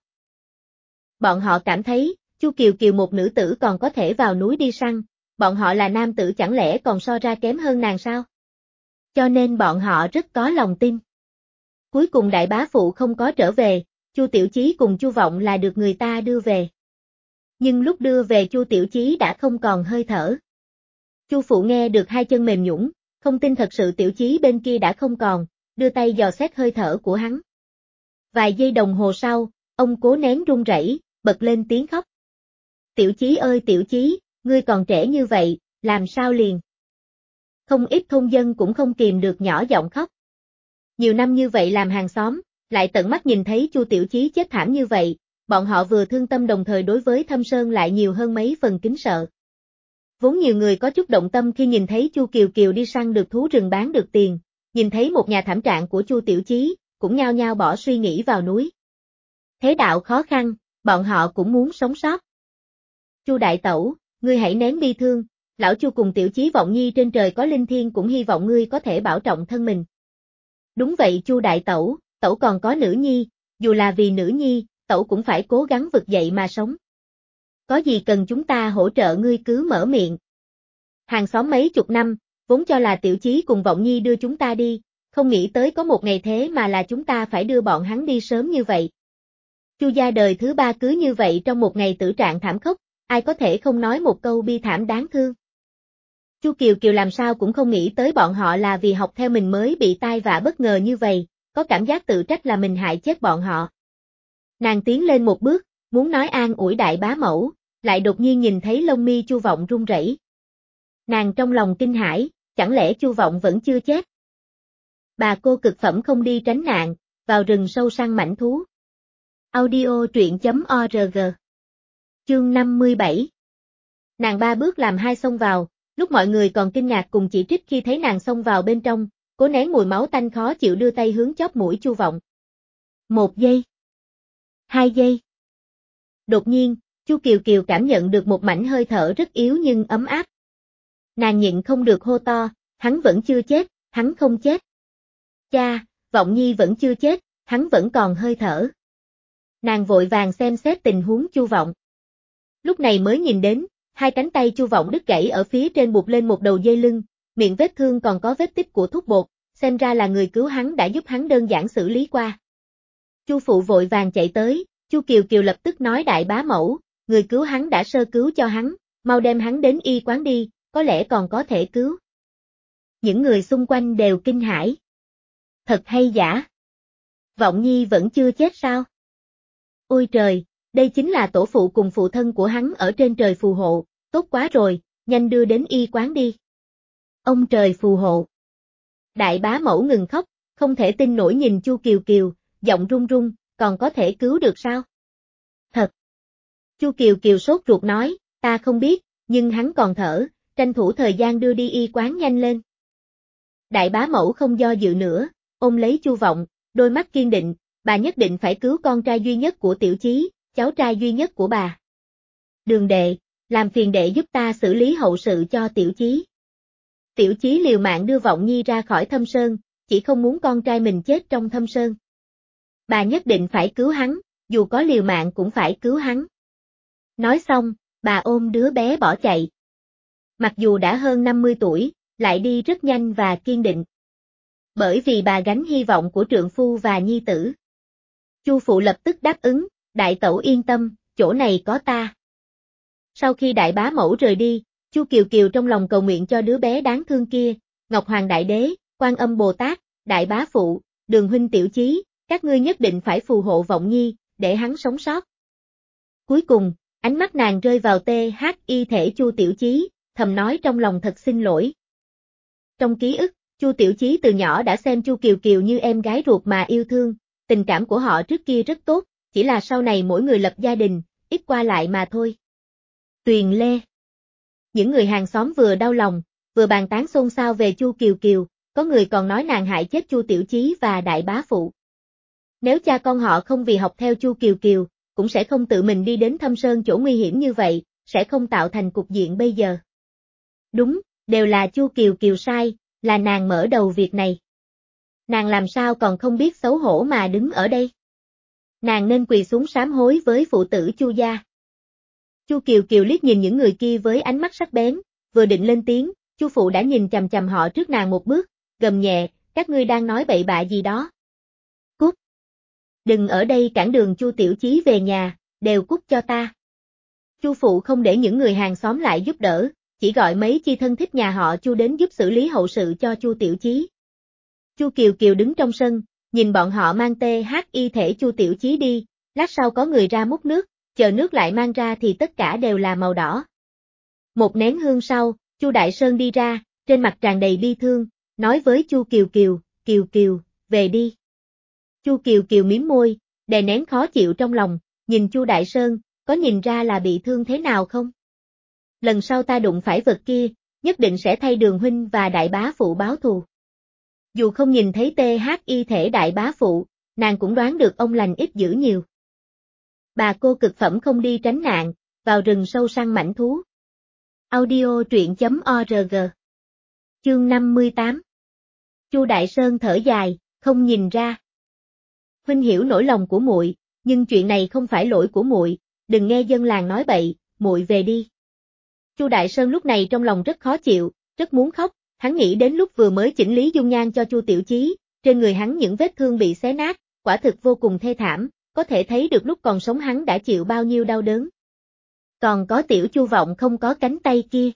Bọn họ cảm thấy, Chu Kiều Kiều một nữ tử còn có thể vào núi đi săn, bọn họ là nam tử chẳng lẽ còn so ra kém hơn nàng sao? Cho nên bọn họ rất có lòng tin. Cuối cùng đại bá phụ không có trở về, Chu Tiểu Chí cùng Chu Vọng là được người ta đưa về. Nhưng lúc đưa về Chu Tiểu Chí đã không còn hơi thở. Chu phụ nghe được hai chân mềm nhũn, không tin thật sự Tiểu Chí bên kia đã không còn, đưa tay dò xét hơi thở của hắn. Vài giây đồng hồ sau, ông cố nén run rẩy, bật lên tiếng khóc. Tiểu Chí ơi Tiểu Chí, ngươi còn trẻ như vậy, làm sao liền? Không ít thôn dân cũng không kìm được nhỏ giọng khóc. Nhiều năm như vậy làm hàng xóm, lại tận mắt nhìn thấy Chu Tiểu Chí chết thảm như vậy, bọn họ vừa thương tâm đồng thời đối với Thâm Sơn lại nhiều hơn mấy phần kính sợ. Vốn nhiều người có chút động tâm khi nhìn thấy Chu Kiều Kiều đi săn được thú rừng bán được tiền, nhìn thấy một nhà thảm trạng của Chu Tiểu Chí, cũng nhao nhao bỏ suy nghĩ vào núi. Thế đạo khó khăn, bọn họ cũng muốn sống sót. Chu đại tẩu, ngươi hãy nén bi thương, lão Chu cùng Tiểu Chí Vọng Nhi trên trời có linh thiêng cũng hy vọng ngươi có thể bảo trọng thân mình. Đúng vậy Chu đại tẩu, tẩu còn có nữ nhi, dù là vì nữ nhi, tẩu cũng phải cố gắng vực dậy mà sống. Có gì cần chúng ta hỗ trợ ngươi cứ mở miệng. Hàng xóm mấy chục năm, vốn cho là Tiểu Chí cùng Vọng Nhi đưa chúng ta đi, không nghĩ tới có một ngày thế mà là chúng ta phải đưa bọn hắn đi sớm như vậy. Chu gia đời thứ ba cứ như vậy trong một ngày tử trạng thảm khốc, ai có thể không nói một câu bi thảm đáng thương. Chu Kiều Kiều làm sao cũng không nghĩ tới bọn họ là vì học theo mình mới bị tai vạ bất ngờ như vậy, có cảm giác tự trách là mình hại chết bọn họ. Nàng tiến lên một bước, muốn nói an ủi đại bá mẫu, lại đột nhiên nhìn thấy lông mi Chu Vọng run rẩy. Nàng trong lòng kinh hãi, chẳng lẽ Chu Vọng vẫn chưa chết? Bà cô cực phẩm không đi tránh nạn, vào rừng sâu săn mãnh thú. Audio truyện chấm org. Chương năm mươi bảy. Nàng ba bước làm hai xông vào, Lúc mọi người còn kinh ngạc cùng chỉ trích khi thấy nàng xông vào bên trong, cố nén mùi máu tanh khó chịu đưa tay hướng chóp mũi Chu Vọng. Một giây. Hai giây. Đột nhiên, Chu Kiều Kiều cảm nhận được một mảnh hơi thở rất yếu nhưng ấm áp. Nàng nhịn không được hô to, hắn vẫn chưa chết, hắn không chết. Cha, Vọng Nhi vẫn chưa chết, hắn vẫn còn hơi thở. Nàng vội vàng xem xét tình huống Chu Vọng. Lúc này mới nhìn đến, hai cánh tay Chu Vọng đứt gãy ở phía trên buộc lên một đầu dây lưng, miệng vết thương còn có vết tích của thuốc bột, xem ra là người cứu hắn đã giúp hắn đơn giản xử lý qua. Chu phụ vội vàng chạy tới, Chu Kiều Kiều lập tức nói đại bá mẫu, người cứu hắn đã sơ cứu cho hắn, mau đem hắn đến y quán đi, có lẽ còn có thể cứu. Những người xung quanh đều kinh hãi. Thật hay giả? Vọng Nhi vẫn chưa chết sao? Ôi trời, đây chính là tổ phụ cùng phụ thân của hắn ở trên trời phù hộ, tốt quá rồi, nhanh đưa đến y quán đi. Ông trời phù hộ. Đại bá mẫu ngừng khóc, không thể tin nổi nhìn Chu Kiều Kiều, giọng run run, còn có thể cứu được sao? Thật. Chu Kiều Kiều sốt ruột nói, ta không biết, nhưng hắn còn thở, tranh thủ thời gian đưa đi y quán nhanh lên. Đại bá mẫu không do dự nữa, ôm lấy Chu Vọng, đôi mắt kiên định, bà nhất định phải cứu con trai duy nhất của Tiểu Chí, cháu trai duy nhất của bà. Đường đệ, làm phiền đệ giúp ta xử lý hậu sự cho Tiểu Chí. Tiểu Chí liều mạng đưa Vọng Nhi ra khỏi Thâm Sơn, chỉ không muốn con trai mình chết trong Thâm Sơn. Bà nhất định phải cứu hắn, dù có liều mạng cũng phải cứu hắn. Nói xong, bà ôm đứa bé bỏ chạy. Mặc dù đã hơn năm mươi tuổi, lại đi rất nhanh và kiên định. Bởi vì bà gánh hy vọng của trượng phu và nhi tử. Chu phụ lập tức đáp ứng, đại tẩu yên tâm, chỗ này có ta. Sau khi đại bá mẫu rời đi, Chu Kiều Kiều trong lòng cầu nguyện cho đứa bé đáng thương kia, Ngọc Hoàng Đại Đế, Quan Âm Bồ Tát, Đại Bá Phụ, Đường huynh Tiểu Chí, các ngươi nhất định phải phù hộ Vọng Nhi, để hắn sống sót. Cuối cùng, ánh mắt nàng rơi vào tê hát y thể Chu Tiểu Chí, thầm nói trong lòng thật xin lỗi. Trong ký ức, Chu Tiểu Chí từ nhỏ đã xem Chu Kiều Kiều như em gái ruột mà yêu thương, tình cảm của họ trước kia rất tốt, chỉ là sau này mỗi người lập gia đình, ít qua lại mà thôi. Tuyền Lê. Những người hàng xóm vừa đau lòng, vừa bàn tán xôn xao về Chu Kiều Kiều, có người còn nói nàng hại chết Chu Tiểu Chí và Đại Bá Phụ. Nếu cha con họ không vì học theo Chu Kiều Kiều, cũng sẽ không tự mình đi đến Thâm Sơn chỗ nguy hiểm như vậy, sẽ không tạo thành cục diện bây giờ. Đúng, đều là Chu Kiều Kiều sai, là nàng mở đầu việc này. Nàng làm sao còn không biết xấu hổ mà đứng ở đây. Nàng nên quỳ xuống sám hối với phụ tử Chu gia. Chu Kiều Kiều liếc nhìn những người kia với ánh mắt sắc bén, vừa định lên tiếng, Chu phụ đã nhìn chằm chằm họ trước nàng một bước, gầm nhẹ, các ngươi đang nói bậy bạ gì đó. Cút. Đừng ở đây cản đường Chu Tiểu Chí về nhà, đều cút cho ta. Chu phụ không để những người hàng xóm lại giúp đỡ, chỉ gọi mấy chi thân thích nhà họ Chu đến giúp xử lý hậu sự cho Chu Tiểu Chí. Chu Kiều Kiều đứng trong sân, nhìn bọn họ mang tê hát y thể Chu Tiểu Chí đi, lát sau có người ra múc nước, chờ nước lại mang ra thì tất cả đều là màu đỏ. Một nén hương sau, Chu Đại Sơn đi ra, trên mặt tràn đầy bi thương, nói với Chu Kiều Kiều, Kiều Kiều, về đi. Chu Kiều Kiều mím môi, đè nén khó chịu trong lòng, nhìn Chu Đại Sơn, có nhìn ra là bị thương thế nào không? Lần sau ta đụng phải vật kia, nhất định sẽ thay Đường huynh và Đại Bá Phụ báo thù. Dù không nhìn thấy tê hát y thể Đại Bá Phụ, nàng cũng đoán được ông lành ít dữ nhiều. Bà cô cực phẩm không đi tránh nạn, vào rừng sâu săn mãnh thú. Audio truyện chấm org. Chương năm mươi tám. Chu Đại Sơn thở dài, không nhìn ra. Huynh hiểu nỗi lòng của muội, nhưng chuyện này không phải lỗi của muội, đừng nghe dân làng nói bậy, muội về đi. Chu Đại Sơn lúc này trong lòng rất khó chịu, rất muốn khóc, hắn nghĩ đến lúc vừa mới chỉnh lý dung nhan cho Chu Tiểu Chí, trên người hắn những vết thương bị xé nát, quả thực vô cùng thê thảm, có thể thấy được lúc còn sống hắn đã chịu bao nhiêu đau đớn. Còn có tiểu Chu Vọng không có cánh tay kia.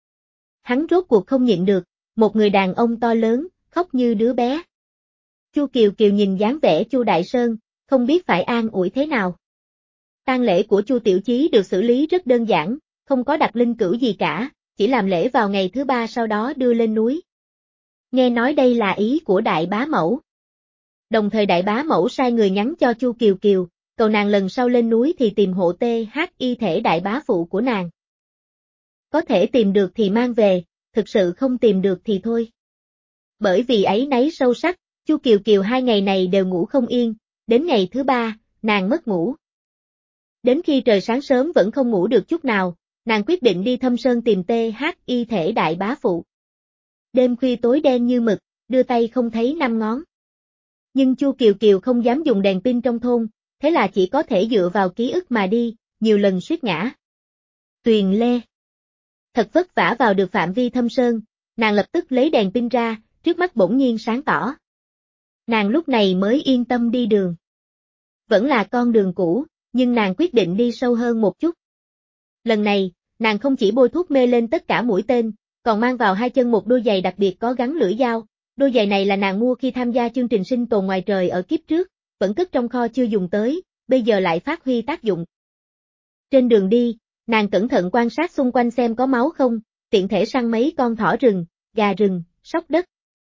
Hắn rốt cuộc không nhịn được, một người đàn ông to lớn, khóc như đứa bé. Chu Kiều Kiều nhìn dáng vẻ Chu Đại Sơn, không biết phải an ủi thế nào. Tang lễ của Chu Tiểu Chí được xử lý rất đơn giản, không có đặt linh cữu gì cả, chỉ làm lễ vào ngày thứ ba sau đó đưa lên núi. Nghe nói đây là ý của Đại Bá Mẫu. Đồng thời Đại Bá Mẫu sai người nhắn cho Chu Kiều Kiều, cầu nàng lần sau lên núi thì tìm hộ tê hát y thể Đại Bá Phụ của nàng. Có thể tìm được thì mang về, thực sự không tìm được thì thôi. Bởi vì áy náy sâu sắc, Chu Kiều Kiều hai ngày này đều ngủ không yên, đến ngày thứ ba, nàng mất ngủ. Đến khi trời sáng sớm vẫn không ngủ được chút nào, nàng quyết định đi Thâm Sơn tìm tê hát y thể đại bá phụ. Đêm khuya tối đen như mực, đưa tay không thấy năm ngón. Nhưng Chu Kiều Kiều không dám dùng đèn pin trong thôn, thế là chỉ có thể dựa vào ký ức mà đi, nhiều lần suýt ngã. Tuyền Lê. Thật vất vả vào được phạm vi Thâm Sơn, nàng lập tức lấy đèn pin ra, trước mắt bỗng nhiên sáng tỏ. Nàng lúc này mới yên tâm đi đường. Vẫn là con đường cũ, nhưng nàng quyết định đi sâu hơn một chút. Lần này, nàng không chỉ bôi thuốc mê lên tất cả mũi tên, còn mang vào hai chân một đôi giày đặc biệt có gắn lưỡi dao. Đôi giày này là nàng mua khi tham gia chương trình sinh tồn ngoài trời ở kiếp trước, vẫn cất trong kho chưa dùng tới, bây giờ lại phát huy tác dụng. Trên đường đi, nàng cẩn thận quan sát xung quanh xem có máu không, tiện thể săn mấy con thỏ rừng, gà rừng, sóc đất.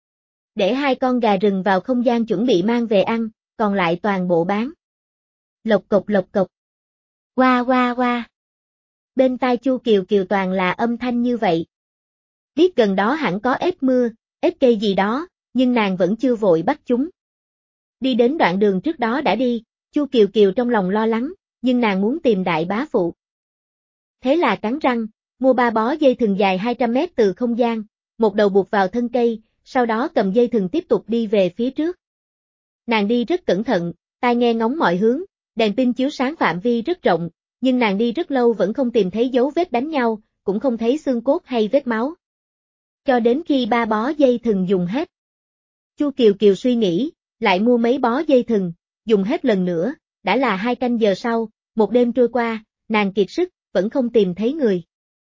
Để hai con gà rừng vào không gian chuẩn bị mang về ăn, còn lại toàn bộ bán. Lộc cộc lộc cộc. Qua qua qua. Bên tai Chu Kiều Kiều toàn là âm thanh như vậy. Biết gần đó hẳn có ếch mưa, ếch cây gì đó, nhưng nàng vẫn chưa vội bắt chúng. Đi đến đoạn đường trước đó đã đi, Chu Kiều Kiều trong lòng lo lắng, nhưng nàng muốn tìm đại bá phụ. Thế là cắn răng, mua ba bó dây thừng dài hai trăm mét từ không gian, một đầu buộc vào thân cây, sau đó cầm dây thừng tiếp tục đi về phía trước. Nàng đi rất cẩn thận, tai nghe ngóng mọi hướng, đèn pin chiếu sáng phạm vi rất rộng, nhưng nàng đi rất lâu vẫn không tìm thấy dấu vết đánh nhau, cũng không thấy xương cốt hay vết máu. Cho đến khi ba bó dây thừng dùng hết. Chu Kiều Kiều suy nghĩ, lại mua mấy bó dây thừng, dùng hết lần nữa, đã là hai canh giờ sau, một đêm trôi qua, nàng kiệt sức, vẫn không tìm thấy người.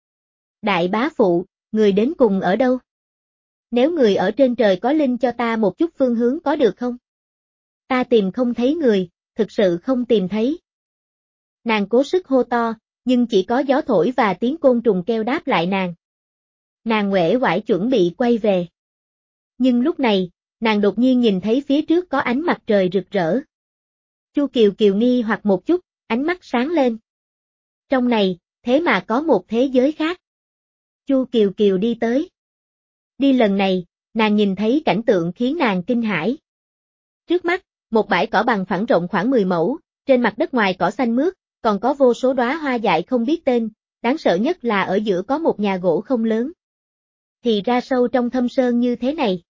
Đại bá phụ, người đến cùng ở đâu? Nếu người ở trên trời có linh cho ta một chút phương hướng có được không? Ta tìm không thấy người, thực sự không tìm thấy. Nàng cố sức hô to, nhưng chỉ có gió thổi và tiếng côn trùng kêu đáp lại nàng. Nàng uể oải chuẩn bị quay về. Nhưng lúc này, nàng đột nhiên nhìn thấy phía trước có ánh mặt trời rực rỡ. Chu Kiều Kiều nghi hoặc một chút, ánh mắt sáng lên. Trong này, thế mà có một thế giới khác. Chu Kiều Kiều đi tới. Đi lần này, nàng nhìn thấy cảnh tượng khiến nàng kinh hãi. Trước mắt, một bãi cỏ bằng phẳng rộng khoảng mười mẫu, trên mặt đất ngoài cỏ xanh mướt, còn có vô số đóa hoa dại không biết tên, đáng sợ nhất là ở giữa có một nhà gỗ không lớn. Thì ra sâu trong thâm sơn như thế này.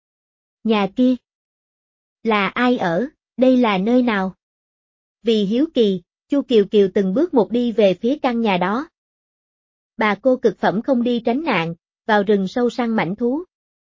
Nhà kia. Là ai ở, đây là nơi nào? Vì hiếu kỳ, Chu Kiều Kiều từng bước một đi về phía căn nhà đó. Bà cô cực phẩm không đi tránh nạn, vào rừng sâu săn mãnh thú.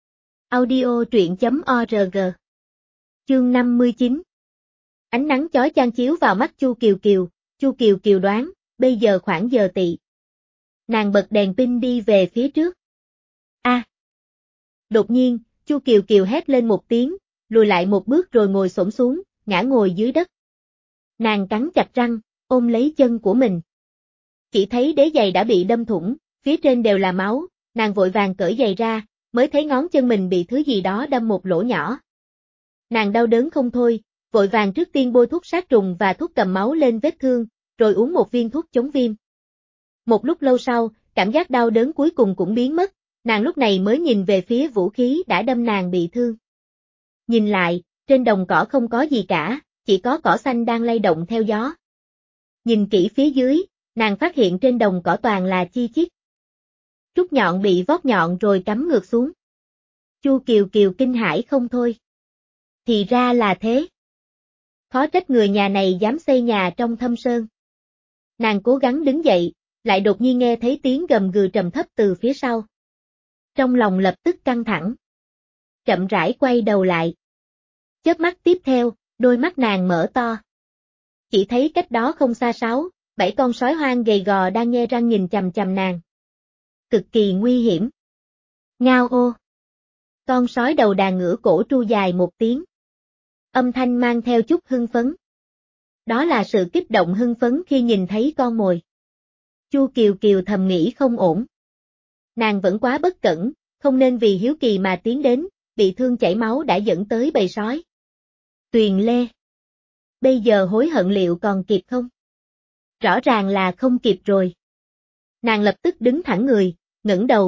Audio truyện chấm org. Chương năm mươi chín. Ánh nắng chói chang chiếu vào mắt Chu Kiều Kiều, Chu Kiều Kiều đoán, bây giờ khoảng giờ tỵ. Nàng bật đèn pin đi về phía trước. A. À. Đột nhiên, Chu Kiều Kiều hét lên một tiếng, lùi lại một bước rồi ngồi xổm xuống, ngã ngồi dưới đất. Nàng cắn chặt răng, ôm lấy chân của mình. Chỉ thấy đế giày đã bị đâm thủng, phía trên đều là máu, nàng vội vàng cởi giày ra, mới thấy ngón chân mình bị thứ gì đó đâm một lỗ nhỏ. Nàng đau đớn không thôi, vội vàng trước tiên bôi thuốc sát trùng và thuốc cầm máu lên vết thương, rồi uống một viên thuốc chống viêm. Một lúc lâu sau, cảm giác đau đớn cuối cùng cũng biến mất, nàng lúc này mới nhìn về phía vũ khí đã đâm nàng bị thương. Nhìn lại, trên đồng cỏ không có gì cả, chỉ có cỏ xanh đang lay động theo gió. Nhìn kỹ phía dưới, nàng phát hiện trên đồng cỏ toàn là chi chít. Trúc nhọn bị vót nhọn rồi cắm ngược xuống. Chu Kiều Kiều kinh hãi không thôi. Thì ra là thế. Khó trách người nhà này dám xây nhà trong thâm sơn. Nàng cố gắng đứng dậy, lại đột nhiên nghe thấy tiếng gầm gừ trầm thấp từ phía sau. Trong lòng lập tức căng thẳng. Chậm rãi quay đầu lại. Chớp mắt tiếp theo, đôi mắt nàng mở to. Chỉ thấy cách đó không xa sáu, bảy con sói hoang gầy gò đang nhe răng nhìn chằm chằm nàng. Cực kỳ nguy hiểm. Ngao ô. Con sói đầu đàn ngửa cổ tru dài một tiếng. Âm thanh mang theo chút hưng phấn. Đó là sự kích động hưng phấn khi nhìn thấy con mồi. Chu Kiều Kiều thầm nghĩ không ổn. Nàng vẫn quá bất cẩn, không nên vì hiếu kỳ mà tiến đến, bị thương chảy máu đã dẫn tới bầy sói. Tuyền Lê. Bây giờ hối hận liệu còn kịp không? Rõ ràng là không kịp rồi. Nàng lập tức đứng thẳng người, ngẩng đầu,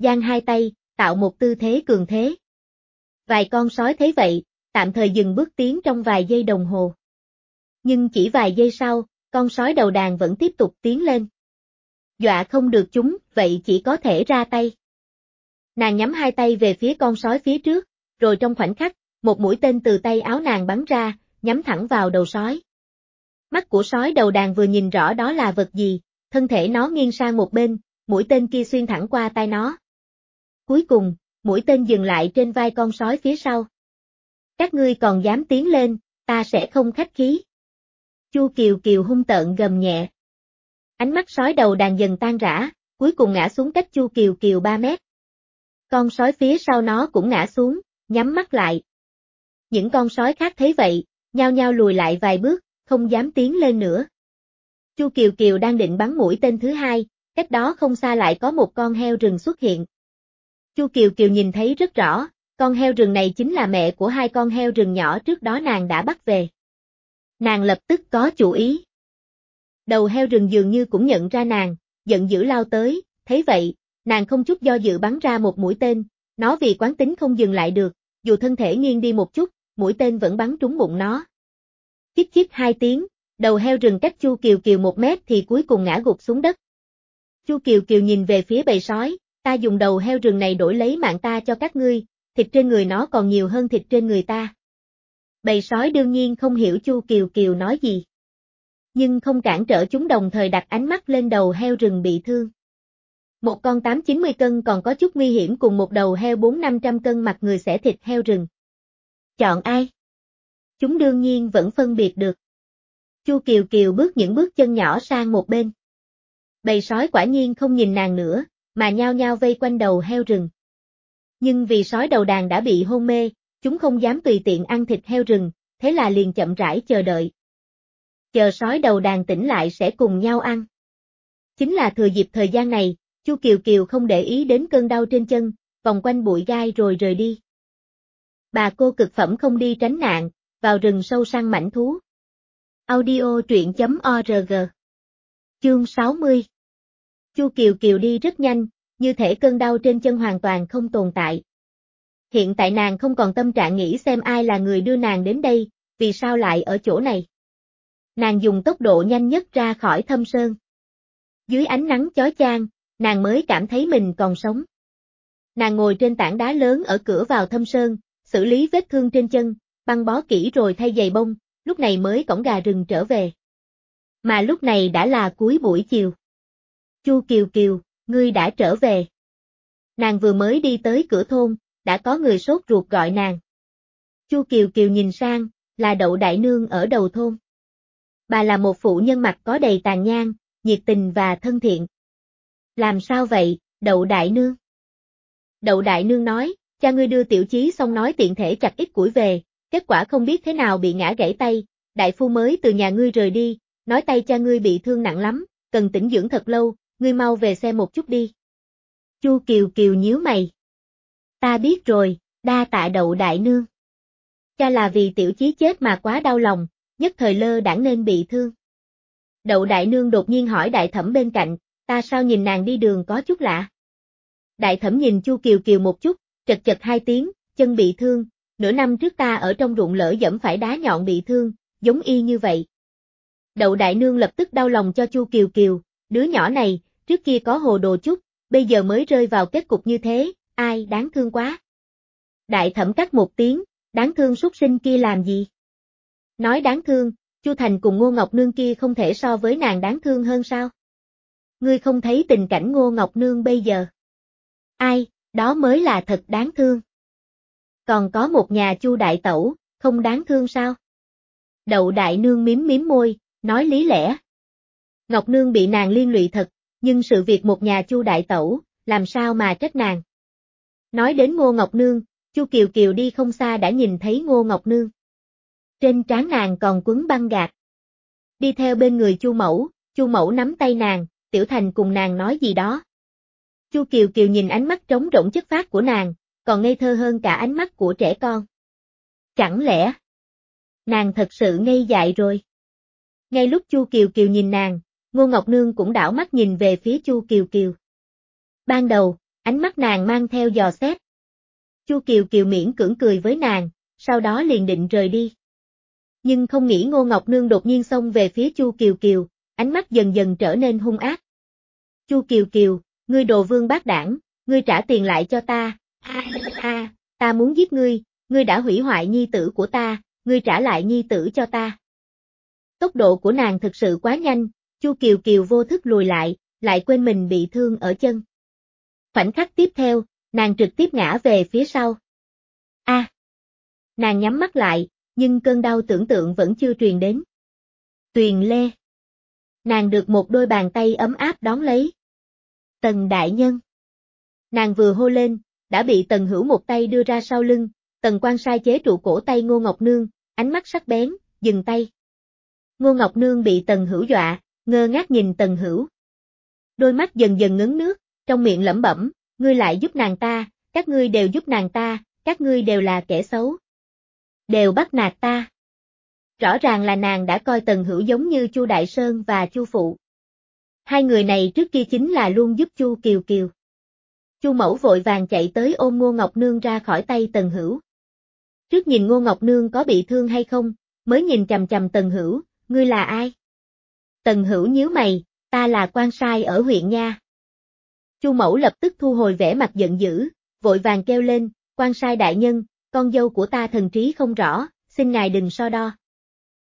dang hai tay, tạo một tư thế cường thế. Vài con sói thấy vậy, tạm thời dừng bước tiến trong vài giây đồng hồ. Nhưng chỉ vài giây sau, con sói đầu đàn vẫn tiếp tục tiến lên. Dọa không được chúng, vậy chỉ có thể ra tay. Nàng nhắm hai tay về phía con sói phía trước, rồi trong khoảnh khắc, một mũi tên từ tay áo nàng bắn ra, nhắm thẳng vào đầu sói. Mắt của sói đầu đàn vừa nhìn rõ đó là vật gì, thân thể nó nghiêng sang một bên, mũi tên kia xuyên thẳng qua tai nó. Cuối cùng, mũi tên dừng lại trên vai con sói phía sau. Các ngươi còn dám tiến lên, ta sẽ không khách khí. Chu Kiều Kiều hung tợn gầm nhẹ. Ánh mắt sói đầu đàn dần tan rã, cuối cùng ngã xuống cách Chu Kiều Kiều ba mét. Con sói phía sau nó cũng ngã xuống, nhắm mắt lại. Những con sói khác thấy vậy, nhao nhao lùi lại vài bước, không dám tiến lên nữa. Chu Kiều Kiều đang định bắn mũi tên thứ hai, cách đó không xa lại có một con heo rừng xuất hiện. Chu Kiều Kiều nhìn thấy rất rõ, con heo rừng này chính là mẹ của hai con heo rừng nhỏ trước đó nàng đã bắt về. Nàng lập tức có chủ ý. Đầu heo rừng dường như cũng nhận ra nàng, giận dữ lao tới, thấy vậy, nàng không chút do dự bắn ra một mũi tên, nó vì quán tính không dừng lại được, dù thân thể nghiêng đi một chút, mũi tên vẫn bắn trúng bụng nó. Chích chích hai tiếng, đầu heo rừng cách Chu Kiều Kiều một mét thì cuối cùng ngã gục xuống đất. Chu Kiều Kiều nhìn về phía bầy sói, ta dùng đầu heo rừng này đổi lấy mạng ta cho các ngươi, thịt trên người nó còn nhiều hơn thịt trên người ta. Bầy sói đương nhiên không hiểu Chu Kiều Kiều nói gì. Nhưng không cản trở chúng đồng thời đặt ánh mắt lên đầu heo rừng bị thương. Một con tám chín mươi cân còn có chút nguy hiểm cùng một đầu heo bốn năm trăm cân mặt người xẻ thịt heo rừng. Chọn ai? Chúng đương nhiên vẫn phân biệt được. Chu Kiều Kiều bước những bước chân nhỏ sang một bên. Bầy sói quả nhiên không nhìn nàng nữa, mà nhao nhao vây quanh đầu heo rừng. Nhưng vì sói đầu đàn đã bị hôn mê, chúng không dám tùy tiện ăn thịt heo rừng, thế là liền chậm rãi chờ đợi. Chờ sói đầu đàn tỉnh lại sẽ cùng nhau ăn. Chính là thừa dịp thời gian này, Chu Kiều Kiều không để ý đến cơn đau trên chân, vòng quanh bụi gai rồi rời đi. Bà cô cực phẩm không đi tránh nạn, vào rừng sâu săn mãnh thú. Audio truyện chấm org. Chương sáu mươi. Chu Kiều Kiều đi rất nhanh, như thể cơn đau trên chân hoàn toàn không tồn tại. Hiện tại nàng không còn tâm trạng nghĩ xem ai là người đưa nàng đến đây, vì sao lại ở chỗ này. Nàng dùng tốc độ nhanh nhất ra khỏi thâm sơn. Dưới ánh nắng chói chang, nàng mới cảm thấy mình còn sống. Nàng ngồi trên tảng đá lớn ở cửa vào thâm sơn, xử lý vết thương trên chân, băng bó kỹ rồi thay giày bông, lúc này mới cõng gà rừng trở về. Mà lúc này đã là cuối buổi chiều. Chu Kiều Kiều, ngươi đã trở về. Nàng vừa mới đi tới cửa thôn, đã có người sốt ruột gọi nàng. Chu Kiều Kiều nhìn sang, là Đậu Đại Nương ở đầu thôn. Bà là một phụ nhân mặt có đầy tàn nhang, nhiệt tình và thân thiện. Làm sao vậy, Đậu Đại Nương? Đậu Đại Nương nói, cha ngươi đưa Tiểu Chí xong nói tiện thể chặt ít củi về, kết quả không biết thế nào bị ngã gãy tay, đại phu mới từ nhà ngươi rời đi, nói tay cha ngươi bị thương nặng lắm, cần tĩnh dưỡng thật lâu, ngươi mau về xem một chút đi. Chu Kiều Kiều nhíu mày. Ta biết rồi, đa tạ Đậu Đại Nương. Cha là vì Tiểu Chí chết mà quá đau lòng, nhất thời lơ đãng nên bị thương. Đậu Đại Nương đột nhiên hỏi Đại Thẩm bên cạnh, ta sao nhìn nàng đi đường có chút lạ. Đại Thẩm nhìn Chu Kiều Kiều một chút, chật chật hai tiếng, chân bị thương, nửa năm trước ta ở trong ruộng lỡ dẫm phải đá nhọn bị thương, giống y như vậy. Đậu Đại Nương lập tức đau lòng cho Chu Kiều Kiều, đứa nhỏ này, trước kia có hồ đồ chút, bây giờ mới rơi vào kết cục như thế, ai đáng thương quá. Đại Thẩm cắt một tiếng, đáng thương súc sinh kia làm gì? Nói đáng thương, Chu Thành cùng Ngô Ngọc Nương kia không thể so với nàng đáng thương hơn sao? Ngươi không thấy tình cảnh Ngô Ngọc Nương bây giờ? Ai, đó mới là thật đáng thương. Còn có một nhà Chu đại tẩu, không đáng thương sao? Đậu Đại Nương miếm miếm môi, nói lý lẽ. Ngọc Nương bị nàng liên lụy thật, nhưng sự việc một nhà Chu đại tẩu, làm sao mà trách nàng? Nói đến Ngô Ngọc Nương, Chu Kiều Kiều đi không xa đã nhìn thấy Ngô Ngọc Nương. Trên trán nàng còn quấn băng gạc. Đi theo bên người Chu Mẫu, Chu Mẫu nắm tay nàng, Tiểu Thành cùng nàng nói gì đó. Chu Kiều Kiều nhìn ánh mắt trống rỗng chất phác của nàng, còn ngây thơ hơn cả ánh mắt của trẻ con. Chẳng lẽ nàng thật sự ngây dại rồi? Ngay lúc Chu Kiều Kiều nhìn nàng, Ngô Ngọc Nương cũng đảo mắt nhìn về phía Chu Kiều Kiều. Ban đầu, ánh mắt nàng mang theo dò xét. Chu Kiều Kiều miễn cưỡng cười với nàng, sau đó liền định rời đi. Nhưng không nghĩ Ngô Ngọc Nương đột nhiên xông về phía Chu Kiều Kiều, ánh mắt dần dần trở nên hung ác. Chu Kiều Kiều, ngươi đồ vương bát đảng, ngươi trả tiền lại cho ta, ha ha, ta muốn giết ngươi, ngươi đã hủy hoại nhi tử của ta, ngươi trả lại nhi tử cho ta. Tốc độ của nàng thực sự quá nhanh, Chu Kiều Kiều vô thức lùi lại, lại quên mình bị thương ở chân. Khoảnh khắc tiếp theo, nàng trực tiếp ngã về phía sau. A! À, nàng nhắm mắt lại, nhưng cơn đau tưởng tượng vẫn chưa truyền đến. Tuyền Lê! Nàng được một đôi bàn tay ấm áp đón lấy. Tần đại nhân! Nàng vừa hô lên, đã bị Tần Hữu một tay đưa ra sau lưng, Tần Quan sai chế trụ cổ tay Ngô Ngọc Nương, ánh mắt sắc bén, dừng tay. Ngô Ngọc Nương bị Tần Hữu dọa, ngơ ngác nhìn Tần Hữu. Đôi mắt dần dần ngấn nước, trong miệng lẩm bẩm, ngươi lại giúp nàng ta, các ngươi đều giúp nàng ta, các ngươi đều là kẻ xấu. Đều bắt nạt ta. Rõ ràng là nàng đã coi Tần Hữu giống như Chu Đại Sơn và Chu Phụ. Hai người này trước kia chính là luôn giúp Chu Kiều Kiều. Chu Mẫu vội vàng chạy tới ôm Ngô Ngọc Nương ra khỏi tay Tần Hữu. Trước nhìn Ngô Ngọc Nương có bị thương hay không, mới nhìn chằm chằm Tần Hữu, ngươi là ai? Tần Hữu nhíu mày, ta là quan sai ở huyện nha. Chu Mẫu lập tức thu hồi vẻ mặt giận dữ, vội vàng kêu lên, quan sai đại nhân, con dâu của ta thần trí không rõ, xin ngài đừng so đo.